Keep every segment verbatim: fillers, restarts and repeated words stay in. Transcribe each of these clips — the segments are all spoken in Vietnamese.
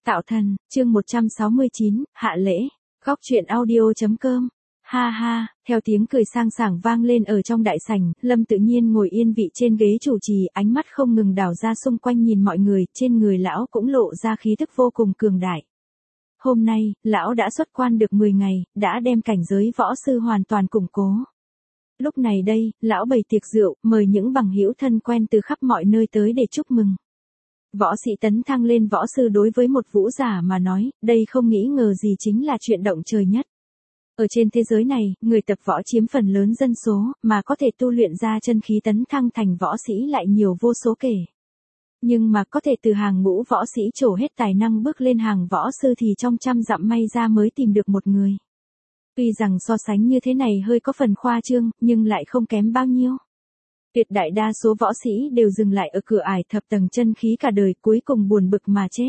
Tạo thần, chương một trăm sáu mươi chín, hạ lễ. Góc truyện audio.com. Ha ha, theo tiếng cười sang sảng vang lên ở trong đại sảnh, Lâm Tự Nhiên ngồi yên vị trên ghế chủ trì, ánh mắt không ngừng đảo ra xung quanh nhìn mọi người, trên người lão cũng lộ ra khí thức vô cùng cường đại. Hôm nay, lão đã xuất quan được mười ngày, đã đem cảnh giới võ sư hoàn toàn củng cố. Lúc này đây, lão bày tiệc rượu, mời những bằng hữu thân quen từ khắp mọi nơi tới để chúc mừng. Võ sĩ tấn thăng lên võ sư đối với một vũ giả mà nói, đây không nghĩ ngờ gì chính là chuyện động trời nhất. Ở trên thế giới này, người tập võ chiếm phần lớn dân số, mà có thể tu luyện ra chân khí tấn thăng thành võ sĩ lại nhiều vô số kể. Nhưng mà có thể từ hàng ngũ võ sĩ trổ hết tài năng bước lên hàng võ sư thì trong trăm dặm may ra mới tìm được một người. Tuy rằng so sánh như thế này hơi có phần khoa trương, nhưng lại không kém bao nhiêu. Tuyệt đại đa số võ sĩ đều dừng lại ở cửa ải thập tầng chân khí cả đời, cuối cùng buồn bực mà chết.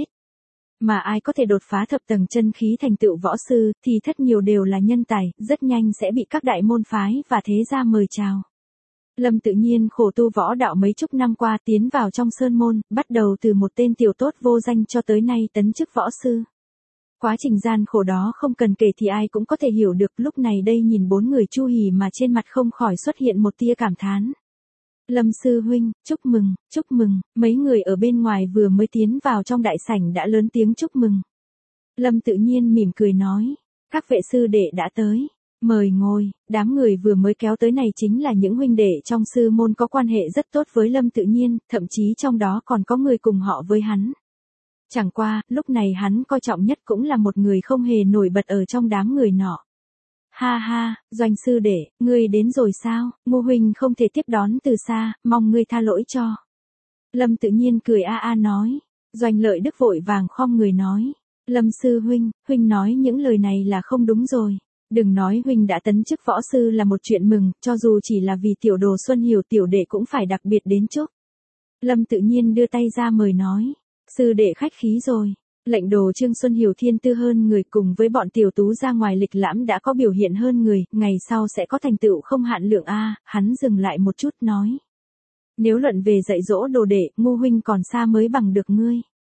Mà ai có thể đột phá thập tầng chân khí thành tựu võ sư, thì thất nhiều đều là nhân tài, rất nhanh sẽ bị các đại môn phái và thế gia mời chào. Lâm Tự Nhiên khổ tu võ đạo mấy chục năm qua, tiến vào trong sơn môn, bắt đầu từ một tên tiểu tốt vô danh cho tới nay tấn chức võ sư. Quá trình gian khổ đó không cần kể thì ai cũng có thể hiểu được, lúc này đây nhìn bốn người Chu Hỉ mà trên mặt không khỏi xuất hiện một tia cảm thán. Lâm sư huynh, chúc mừng, chúc mừng, mấy người ở bên ngoài vừa mới tiến vào trong đại sảnh đã lớn tiếng chúc mừng. Lâm Tự Nhiên mỉm cười nói, các vệ sư đệ đã tới, mời ngồi. Đám người vừa mới kéo tới này chính là những huynh đệ trong sư môn có quan hệ rất tốt với Lâm Tự Nhiên, thậm chí trong đó còn có người cùng họ với hắn. Chẳng qua, lúc này hắn coi trọng nhất cũng là một người không hề nổi bật ở trong đám người nọ. Ha ha, Doanh sư đệ, ngươi đến rồi sao, Ngô huynh không thể tiếp đón từ xa, mong ngươi tha lỗi cho. Lâm Tự Nhiên cười a a nói. Doanh Lợi Đức vội vàng khom người nói. Lâm sư huynh, huynh nói những lời này là không đúng rồi. Đừng nói huynh đã tấn chức võ sư là một chuyện mừng, cho dù chỉ là vì tiểu đồ Xuân Hiểu tiểu đệ cũng phải đặc biệt đến chúc. Lâm Tự Nhiên đưa tay ra mời nói. Sư đệ khách khí rồi. Lệnh đồ Trương Xuân Hiểu thiên tư hơn người, cùng với bọn tiểu tú ra ngoài lịch lãm đã có biểu hiện hơn người, ngày sau sẽ có thành tựu không hạn lượng a. Hắn dừng lại một chút nói. Nếu luận về dạy dỗ đồ đệ, Ngô huynh còn xa mới bằng được ngươi.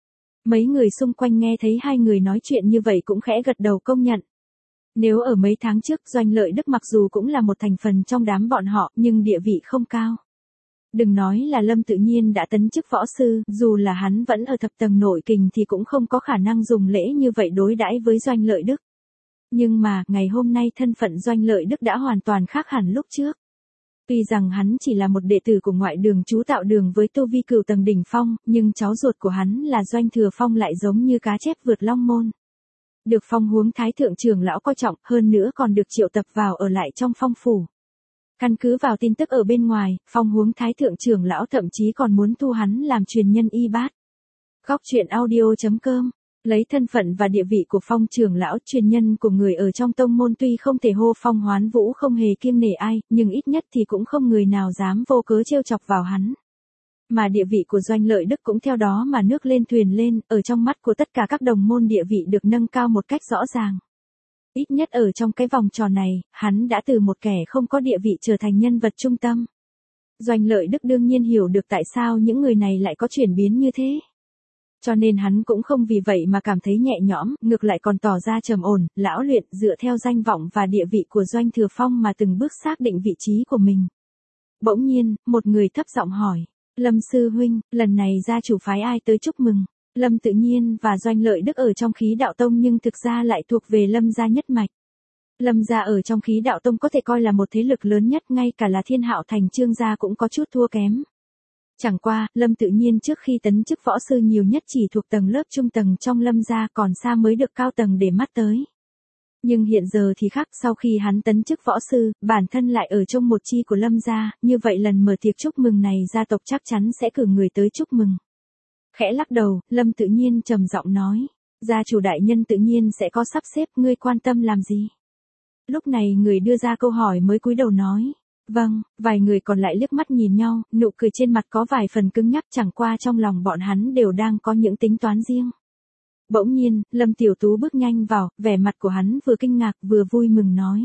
Mấy người xung quanh nghe thấy hai người nói chuyện như vậy cũng khẽ gật đầu công nhận. Nếu ở mấy tháng trước Doanh Lợi Đức mặc dù cũng là một thành phần trong đám bọn họ, nhưng địa vị không cao. Đừng nói là Lâm Tự Nhiên đã tấn chức võ sư, dù là hắn vẫn ở thập tầng nội kình thì cũng không có khả năng dùng lễ như vậy đối đãi với Doanh Lợi Đức. Nhưng mà, ngày hôm nay thân phận Doanh Lợi Đức đã hoàn toàn khác hẳn lúc trước. Tuy rằng hắn chỉ là một đệ tử của ngoại đường chú Tạo Đường với tu vi cửu tầng đỉnh phong, nhưng cháu ruột của hắn là Doanh Thừa Phong lại giống như cá chép vượt long môn. Được Phong Huống Thái Thượng trưởng lão coi trọng, hơn nữa còn được triệu tập vào ở lại trong Phong phủ. Căn cứ vào tin tức ở bên ngoài, Phong Huống Thái Thượng trưởng lão thậm chí còn muốn thu hắn làm truyền nhân y bát. Góc truyện audio.com. Lấy thân phận và địa vị của Phong trưởng lão, truyền nhân của người ở trong tông môn tuy không thể hô phong hoán vũ không hề kiêng nể ai, nhưng ít nhất thì cũng không người nào dám vô cớ trêu chọc vào hắn. Mà địa vị của Doanh Lợi Đức cũng theo đó mà nước lên thuyền lên, ở trong mắt của tất cả các đồng môn địa vị được nâng cao một cách rõ ràng. Ít nhất ở trong cái vòng tròn này, hắn đã từ một kẻ không có địa vị trở thành nhân vật trung tâm. Doanh Lợi Đức đương nhiên hiểu được tại sao những người này lại có chuyển biến như thế. Cho nên hắn cũng không vì vậy mà cảm thấy nhẹ nhõm, ngược lại còn tỏ ra trầm ổn, lão luyện, dựa theo danh vọng và địa vị của Doanh Thừa Phong mà từng bước xác định vị trí của mình. Bỗng nhiên, một người thấp giọng hỏi, Lâm sư huynh, lần này gia chủ phái ai tới chúc mừng? Lâm Tự Nhiên và Doanh Lợi Đức ở trong khí đạo tông nhưng thực ra lại thuộc về Lâm gia nhất mạch. Lâm gia ở trong khí đạo tông có thể coi là một thế lực lớn nhất, ngay cả là Thiên Hạo Thành Trương gia cũng có chút thua kém. Chẳng qua, Lâm Tự Nhiên trước khi tấn chức võ sư nhiều nhất chỉ thuộc tầng lớp trung tầng trong Lâm gia, còn xa mới được cao tầng để mắt tới. Nhưng hiện giờ thì khác, sau khi hắn tấn chức võ sư, bản thân lại ở trong một chi của Lâm gia, như vậy lần mở tiệc chúc mừng này gia tộc chắc chắn sẽ cử người tới chúc mừng. Khẽ lắc đầu, Lâm Tự Nhiên trầm giọng nói, gia chủ đại nhân tự nhiên sẽ có sắp xếp, ngươi quan tâm làm gì? Lúc này người đưa ra câu hỏi mới cúi đầu nói, vâng. Vài người còn lại liếc mắt nhìn nhau, nụ cười trên mặt có vài phần cứng nhắc, chẳng qua trong lòng bọn hắn đều đang có những tính toán riêng. Bỗng nhiên, Lâm Tiểu Tú bước nhanh vào, vẻ mặt của hắn vừa kinh ngạc vừa vui mừng nói,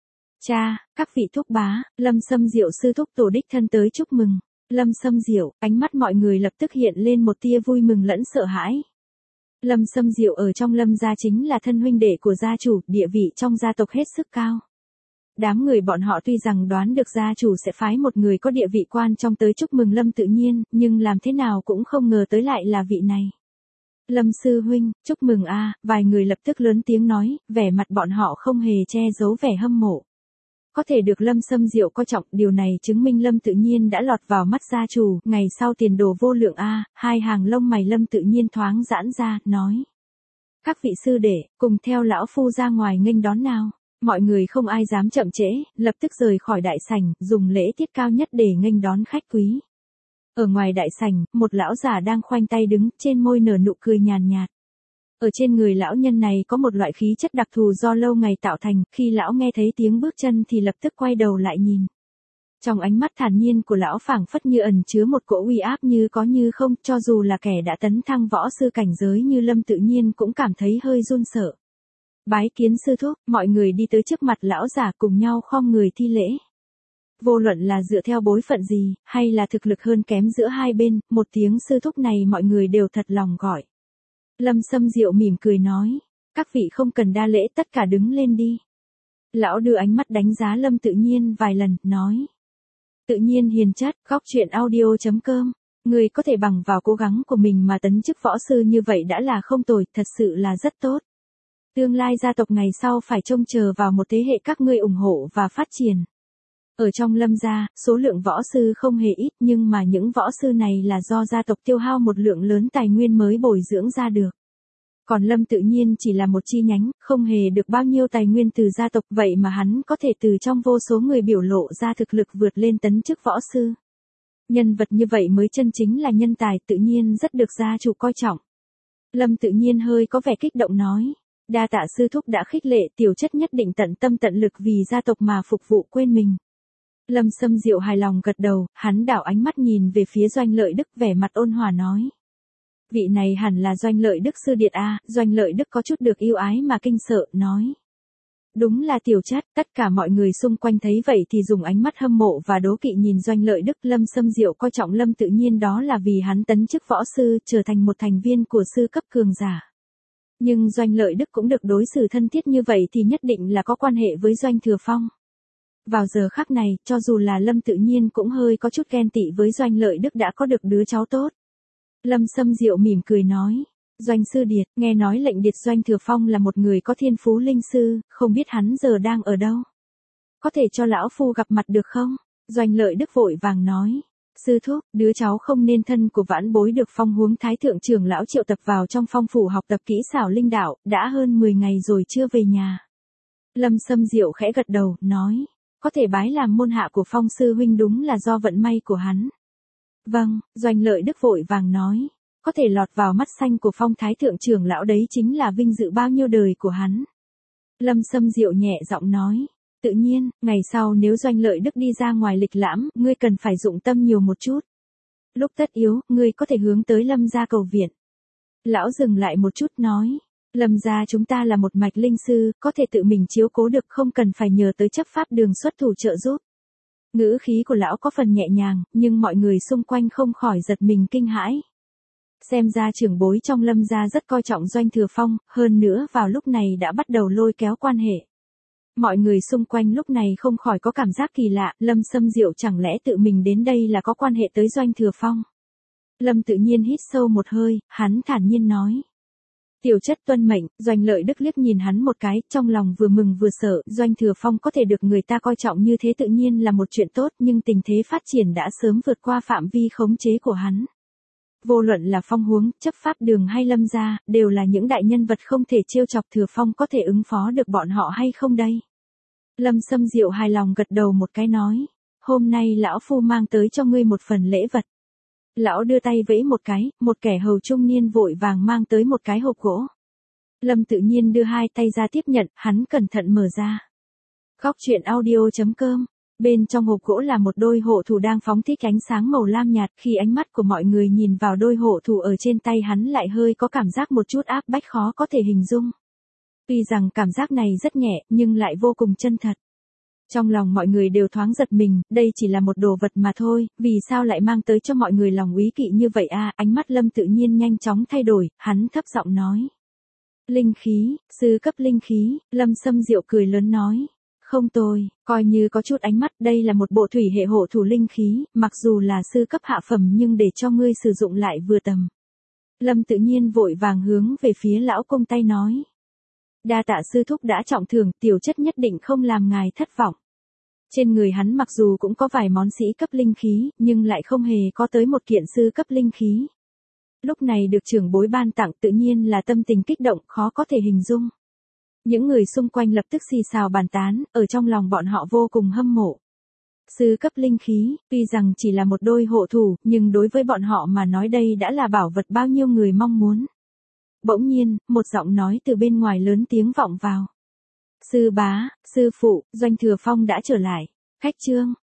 cha, các vị thúc bá, Lâm Sâm Diệu sư thúc tổ đích thân tới chúc mừng. Lâm Sâm Diệu, ánh mắt mọi người lập tức hiện lên một tia vui mừng lẫn sợ hãi. Lâm Sâm Diệu ở trong Lâm gia chính là thân huynh đệ của gia chủ, địa vị trong gia tộc hết sức cao. Đám người bọn họ tuy rằng đoán được gia chủ sẽ phái một người có địa vị quan trong tới chúc mừng Lâm Tự Nhiên, nhưng làm thế nào cũng không ngờ tới lại là vị này. Lâm sư huynh, chúc mừng a, vài người lập tức lớn tiếng nói, vẻ mặt bọn họ không hề che giấu vẻ hâm mộ. Có thể được Lâm Sâm Diệu coi trọng, điều này chứng minh Lâm Tự Nhiên đã lọt vào mắt gia chủ, ngày sau tiền đồ vô lượng a, hai hàng lông mày Lâm Tự Nhiên thoáng giãn ra, nói. Các vị sư đệ, cùng theo lão phu ra ngoài nghênh đón nào. Mọi người không ai dám chậm trễ, lập tức rời khỏi đại sảnh, dùng lễ tiết cao nhất để nghênh đón khách quý. Ở ngoài đại sảnh, một lão già đang khoanh tay đứng, trên môi nở nụ cười nhàn nhạt. Ở trên người lão nhân này có một loại khí chất đặc thù do lâu ngày tạo thành, khi lão nghe thấy tiếng bước chân thì lập tức quay đầu lại nhìn. Trong ánh mắt thản nhiên của lão phảng phất như ẩn chứa một cỗ uy áp như có như không, cho dù là kẻ đã tấn thăng võ sư cảnh giới như Lâm Tự Nhiên cũng cảm thấy hơi run sợ. Bái kiến sư thúc, mọi người đi tới trước mặt lão giả cùng nhau khom người thi lễ. Vô luận là dựa theo bối phận gì, hay là thực lực hơn kém giữa hai bên, một tiếng sư thúc này mọi người đều thật lòng gọi. Lâm Sâm Diệu mỉm cười nói, các vị không cần đa lễ, tất cả đứng lên đi. Lão đưa ánh mắt đánh giá Lâm Tự Nhiên vài lần, nói. Tự nhiên hiền chất, góc truyện audio chấm com. Người có thể bằng vào cố gắng của mình mà tấn chức võ sư như vậy đã là không tồi, thật sự là rất tốt. Tương lai gia tộc ngày sau phải trông chờ vào một thế hệ các ngươi ủng hộ và phát triển. Ở trong Lâm gia, số lượng võ sư không hề ít, nhưng mà những võ sư này là do gia tộc tiêu hao một lượng lớn tài nguyên mới bồi dưỡng ra được. Còn Lâm Tự Nhiên chỉ là một chi nhánh, không hề được bao nhiêu tài nguyên từ gia tộc, vậy mà hắn có thể từ trong vô số người biểu lộ ra thực lực vượt lên tấn chức võ sư. Nhân vật như vậy mới chân chính là nhân tài, tự nhiên rất được gia chủ coi trọng. Lâm Tự Nhiên hơi có vẻ kích động nói. Đa tạ sư thúc đã khích lệ, tiểu chất nhất định tận tâm tận lực vì gia tộc mà phục vụ quên mình. Lâm Sâm Diệu hài lòng gật đầu, hắn đảo ánh mắt nhìn về phía Doanh Lợi Đức, vẻ mặt ôn hòa nói. Vị này hẳn là Doanh Lợi Đức sư điệt a. Doanh Lợi Đức có chút được yêu ái mà kinh sợ, nói. Đúng là tiểu chất, tất cả mọi người xung quanh thấy vậy thì dùng ánh mắt hâm mộ và đố kỵ nhìn Doanh Lợi Đức. Lâm Sâm Diệu coi trọng Lâm Tự Nhiên đó là vì hắn tấn chức võ sư, trở thành một thành viên của sư cấp cường giả. Nhưng Doanh Lợi Đức cũng được đối xử thân thiết như vậy thì nhất định là có quan hệ với Doanh Thừa Phong. Vào giờ khắc này, cho dù là Lâm Tự Nhiên cũng hơi có chút ghen tị với Doanh Lợi Đức đã có được đứa cháu tốt. Lâm Sâm Diệu mỉm cười nói, Doanh sư điệt, nghe nói lệnh điệt Doanh Thừa Phong là một người có thiên phú linh sư, không biết hắn giờ đang ở đâu. Có thể cho lão phu gặp mặt được không? Doanh Lợi Đức vội vàng nói. Sư thúc, đứa cháu không nên thân của vãn bối được Phong Huống Thái thượng trưởng lão triệu tập vào trong phong phủ học tập kỹ xảo linh đạo, đã hơn mười ngày rồi chưa về nhà. Lâm Sâm Diệu khẽ gật đầu, nói, có thể bái làm môn hạ của Phong sư huynh đúng là do vận may của hắn. Vâng, Doanh Lợi Đức vội vàng nói, có thể lọt vào mắt xanh của Phong Thái thượng trưởng lão đấy chính là vinh dự bao nhiêu đời của hắn. Lâm Sâm Diệu nhẹ giọng nói. Tự nhiên, ngày sau nếu Doanh Lợi Đức đi ra ngoài lịch lãm, ngươi cần phải dụng tâm nhiều một chút. Lúc tất yếu, ngươi có thể hướng tới Lâm gia cầu viện. Lão dừng lại một chút nói, Lâm gia chúng ta là một mạch linh sư, có thể tự mình chiếu cố được, không cần phải nhờ tới chấp pháp đường xuất thủ trợ giúp. Ngữ khí của lão có phần nhẹ nhàng, nhưng mọi người xung quanh không khỏi giật mình kinh hãi. Xem ra trưởng bối trong Lâm gia rất coi trọng Doanh Thừa Phong, hơn nữa vào lúc này đã bắt đầu lôi kéo quan hệ. Mọi người xung quanh lúc này không khỏi có cảm giác kỳ lạ, Lâm Sâm Diệu chẳng lẽ tự mình đến đây là có quan hệ tới Doanh Thừa Phong. Lâm Tự Nhiên hít sâu một hơi, hắn thản nhiên nói. Tiểu chất tuân mệnh. Doanh Lợi Đức liếc nhìn hắn một cái, trong lòng vừa mừng vừa sợ, Doanh Thừa Phong có thể được người ta coi trọng như thế tự nhiên là một chuyện tốt, nhưng tình thế phát triển đã sớm vượt qua phạm vi khống chế của hắn. Vô luận là Phong Huống, chấp pháp đường hay Lâm gia, đều là những đại nhân vật không thể trêu chọc, Thừa Phong có thể ứng phó được bọn họ hay không đây? Lâm Sâm Diệu hài lòng gật đầu một cái nói, hôm nay lão phu mang tới cho ngươi một phần lễ vật. Lão đưa tay vẫy một cái, một kẻ hầu trung niên vội vàng mang tới một cái hộp gỗ. Lâm Tự Nhiên đưa hai tay ra tiếp nhận, hắn cẩn thận mở ra. Góc truyện audio chấm com. Bên trong hộp gỗ là một đôi hộ thủ đang phóng thích ánh sáng màu lam nhạt, khi ánh mắt của mọi người nhìn vào đôi hộ thủ ở trên tay hắn lại hơi có cảm giác một chút áp bách khó có thể hình dung. Tuy rằng cảm giác này rất nhẹ, nhưng lại vô cùng chân thật. Trong lòng mọi người đều thoáng giật mình, đây chỉ là một đồ vật mà thôi, vì sao lại mang tới cho mọi người lòng úy kỵ như vậy a? Ánh mắt Lâm Tự Nhiên nhanh chóng thay đổi, hắn thấp giọng nói. Linh khí, sư cấp linh khí, Lâm Sâm Diệu cười lớn nói. Không tồi, coi như có chút ánh mắt, đây là một bộ thủy hệ hộ thủ linh khí, mặc dù là sư cấp hạ phẩm nhưng để cho ngươi sử dụng lại vừa tầm. Lâm Tự Nhiên vội vàng hướng về phía lão công tay nói. Đa tạ sư thúc đã trọng thưởng, tiểu chất nhất định không làm ngài thất vọng. Trên người hắn mặc dù cũng có vài món sĩ cấp linh khí, nhưng lại không hề có tới một kiện sư cấp linh khí. Lúc này được trưởng bối ban tặng tự nhiên là tâm tình kích động khó có thể hình dung. Những người xung quanh lập tức xì xào bàn tán, ở trong lòng bọn họ vô cùng hâm mộ. Sư cấp linh khí, tuy rằng chỉ là một đôi hộ thủ, nhưng đối với bọn họ mà nói đây đã là bảo vật bao nhiêu người mong muốn. Bỗng nhiên, một giọng nói từ bên ngoài lớn tiếng vọng vào. Sư bá, sư phụ, Doanh Thừa Phong đã trở lại. Khách trương,